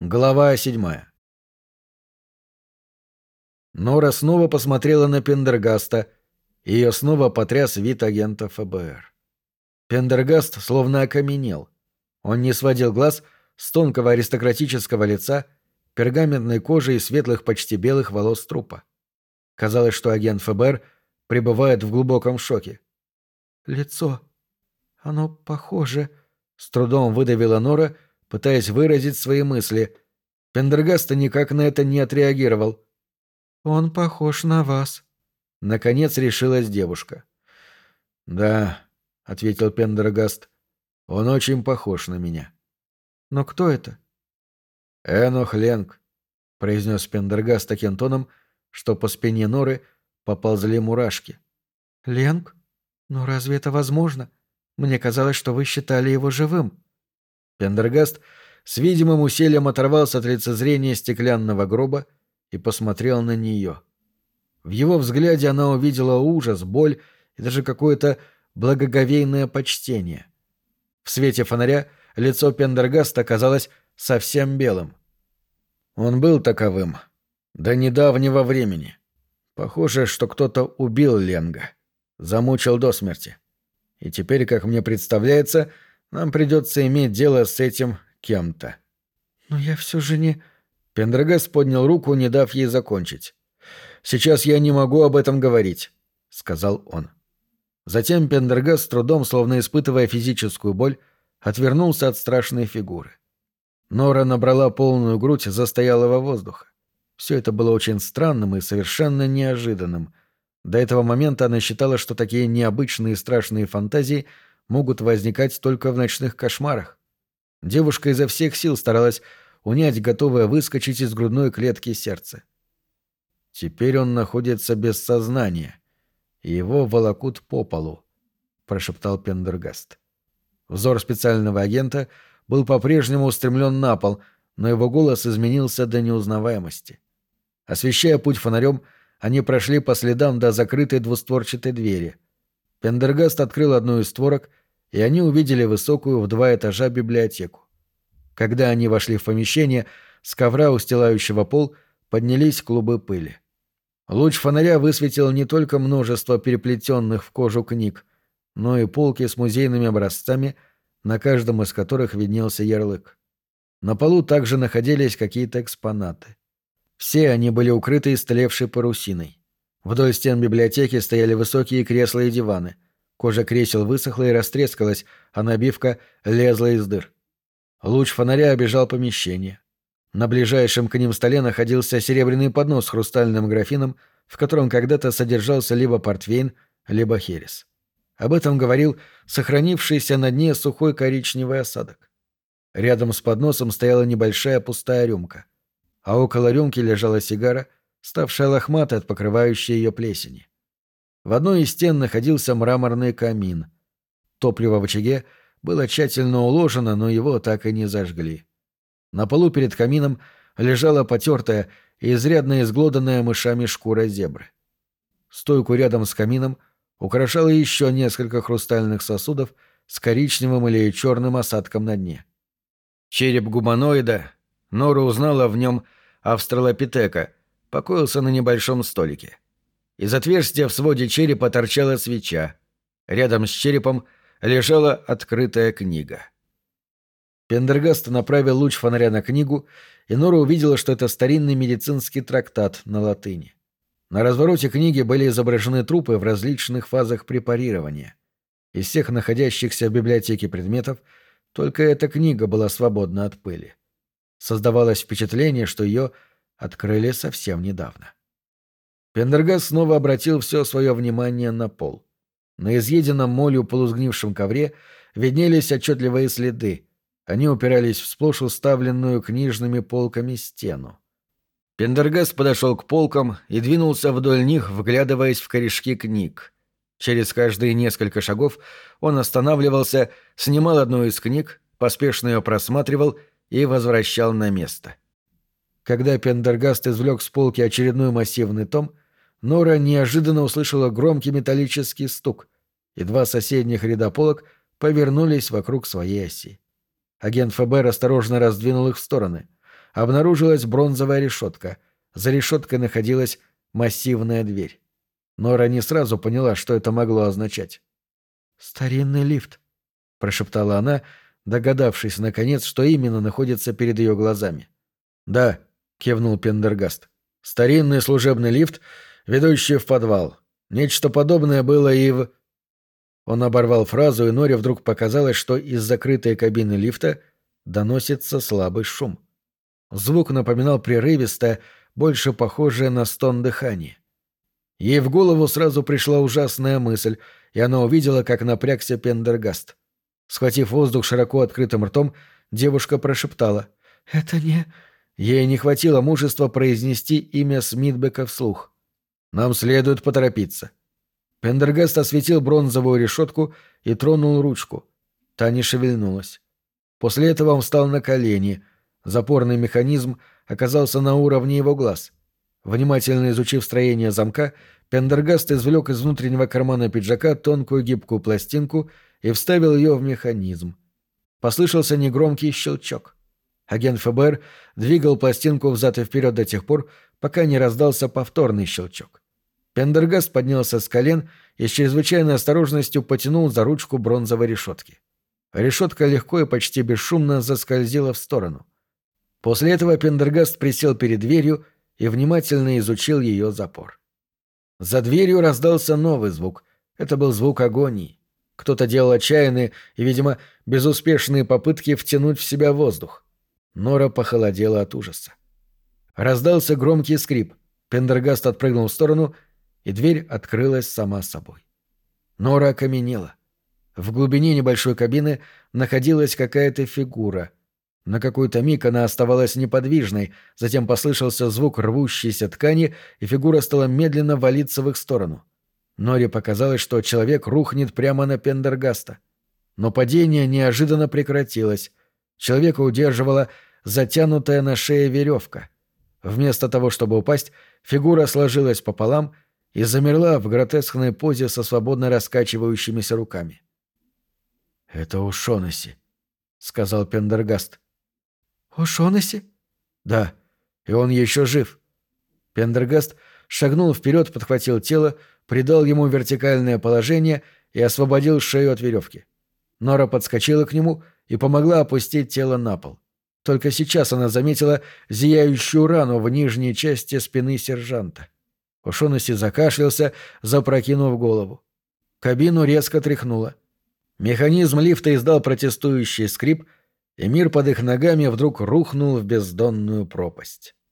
Глава 7. Нора снова посмотрела на Пендергаста, и ее снова потряс вид агента ФБР. Пендергаст словно окаменел. Он не сводил глаз с тонкого аристократического лица, пергаментной кожи и светлых почти белых волос трупа. Казалось, что агент ФБР пребывает в глубоком шоке. «Лицо. Оно похоже...» — с трудом выдавила Нора, пытаясь выразить свои мысли. Пендергаст никак на это не отреагировал. «Он похож на вас», — наконец решилась девушка. «Да», — ответил Пендергаст, — «он очень похож на меня». «Но кто это?» «Энох Ленг», — произнес Пендергаст таким тоном, что по спине Норы поползли мурашки. «Ленг? Но разве это возможно? Мне казалось, что вы считали его живым». Пендергаст с видимым усилием оторвался от лицезрения стеклянного гроба и посмотрел на нее. В его взгляде она увидела ужас, боль и даже какое-то благоговейное почтение. В свете фонаря лицо Пендергаста казалось совсем белым. Он был таковым до недавнего времени. Похоже, что кто-то убил Ленга, замучил до смерти. И теперь, как мне представляется, нам придется иметь дело с этим кем-то. «Но я все же не...» Пендергаст поднял руку, не дав ей закончить. «Сейчас я не могу об этом говорить», — сказал он. Затем Пендергаст, с трудом, словно испытывая физическую боль, отвернулся от страшной фигуры. Нора набрала полную грудь застоялого воздуха. Все это было очень странным и совершенно неожиданным. До этого момента она считала, что такие необычные и страшные фантазии могут возникать только в ночных кошмарах. Девушка изо всех сил старалась унять готовое выскочить из грудной клетки сердце. «Теперь он находится без сознания, и его волокут по полу», — прошептал Пендергаст. Взор специального агента был по-прежнему устремлен на пол, но его голос изменился до неузнаваемости. Освещая путь фонарем, они прошли по следам до закрытой двустворчатой двери. Пендергаст открыл одну из створок, и они увидели высокую в 2 этажа библиотеку. Когда они вошли в помещение, с ковра, устилающего пол, поднялись клубы пыли. Луч фонаря высветил не только множество переплетенных в кожу книг, но и полки с музейными образцами, на каждом из которых виднелся ярлык. На полу также находились какие-то экспонаты. Все они были укрыты истлевшей парусиной. Вдоль стен библиотеки стояли высокие кресла и диваны. Кожа кресел высохла и растрескалась, а набивка лезла из дыр. Луч фонаря обежал помещение. На ближайшем к ним столе находился серебряный поднос с хрустальным графином, в котором когда-то содержался либо портвейн, либо херес. Об этом говорил сохранившийся на дне сухой коричневый осадок. Рядом с подносом стояла небольшая пустая рюмка, а около рюмки лежала сигара, ставшая лохматой от покрывающей ее плесени. В одной из стен находился мраморный камин. Топливо в очаге было тщательно уложено, но его так и не зажгли. На полу перед камином лежала потертая и изрядно изглоданная мышами шкура зебры. Стойку рядом с камином украшало еще несколько хрустальных сосудов с коричневым или черным осадком на дне. Череп гуманоида, Нора узнала в нем австралопитека, покоился на небольшом столике. Из отверстия в своде черепа торчала свеча. Рядом с черепом лежала открытая книга. Пендергаст направил луч фонаря на книгу, и Нора увидела, что это старинный медицинский трактат на латыни. На развороте книги были изображены трупы в различных фазах препарирования. Из всех находящихся в библиотеке предметов только эта книга была свободна от пыли. Создавалось впечатление, что ее открыли совсем недавно. Пендергаст снова обратил все свое внимание на пол. На изъеденном молью полусгнившем ковре виднелись отчетливые следы. Они упирались в сплошь уставленную книжными полками стену. Пендергаст подошел к полкам и двинулся вдоль них, вглядываясь в корешки книг. Через каждые несколько шагов он останавливался, снимал одну из книг, поспешно ее просматривал и возвращал на место. Когда Пендергаст извлек с полки очередной массивный том, Нора неожиданно услышала громкий металлический стук, и 2 соседних ряда полок повернулись вокруг своей оси. Агент ФБР осторожно раздвинул их в стороны. обнаружилась бронзовая решетка. За решеткой находилась массивная дверь. Нора не сразу поняла, что это могло означать. «Старинный лифт», — прошептала она, догадавшись, наконец, что именно находится перед ее глазами. «Да», — кивнул Пендергаст. «Старинный служебный лифт, ведущий в подвал. Нечто подобное было и в...» Он оборвал фразу, и Норе вдруг показалось, что из закрытой кабины лифта доносится слабый шум. Звук напоминал прерывистое, больше похожее на стон дыхания. Ей в голову сразу пришла ужасная мысль, и она увидела, как напрягся Пендергаст. Схватив воздух широко открытым ртом, девушка прошептала: «Это не...» Ей не хватило мужества произнести имя Смитбека вслух. «Нам следует поторопиться». Пендергаст осветил бронзовую решетку и тронул ручку. Та не шевельнулась. После этого он встал на колени. Запорный механизм оказался на уровне его глаз. Внимательно изучив строение замка, Пендергаст извлек из внутреннего кармана пиджака тонкую гибкую пластинку и вставил ее в механизм. Послышался негромкий щелчок. Агент ФБР двигал пластинку взад и вперед до тех пор, пока не раздался повторный щелчок. Пендергаст поднялся с колен и с чрезвычайной осторожностью потянул за ручку бронзовой решетки. Решетка легко и почти бесшумно заскользила в сторону. После этого Пендергаст присел перед дверью и внимательно изучил ее запор. За дверью раздался новый звук. Это был звук агонии. Кто-то делал отчаянные и, видимо, безуспешные попытки втянуть в себя воздух. Нора похолодела от ужаса. Раздался громкий скрип. Пендергаст отпрыгнул в сторону, и дверь открылась сама собой. Нора окаменела. В глубине небольшой кабины находилась какая-то фигура. На какой-то миг она оставалась неподвижной, затем послышался звук рвущейся ткани, и фигура стала медленно валиться в их сторону. Норе показалось, что человек рухнет прямо на Пендергаста. Но падение неожиданно прекратилось. Человека удерживала затянутая на шее веревка. Вместо того, чтобы упасть, фигура сложилась пополам и замерла в гротескной позе со свободно раскачивающимися руками. «Это О'Шоннесси», — сказал Пендергаст. «О'Шоннесси?» «Да, и он еще жив». Пендергаст шагнул вперед, подхватил тело, придал ему вертикальное положение и освободил шею от веревки. Нора подскочила к нему и помогла опустить тело на пол. Только сейчас она заметила зияющую рану в нижней части спины сержанта. О'Шоннесси закашлялся, запрокинув голову. Кабину резко тряхнуло. Механизм лифта издал протестующий скрип, и мир под их ногами вдруг рухнул в бездонную пропасть.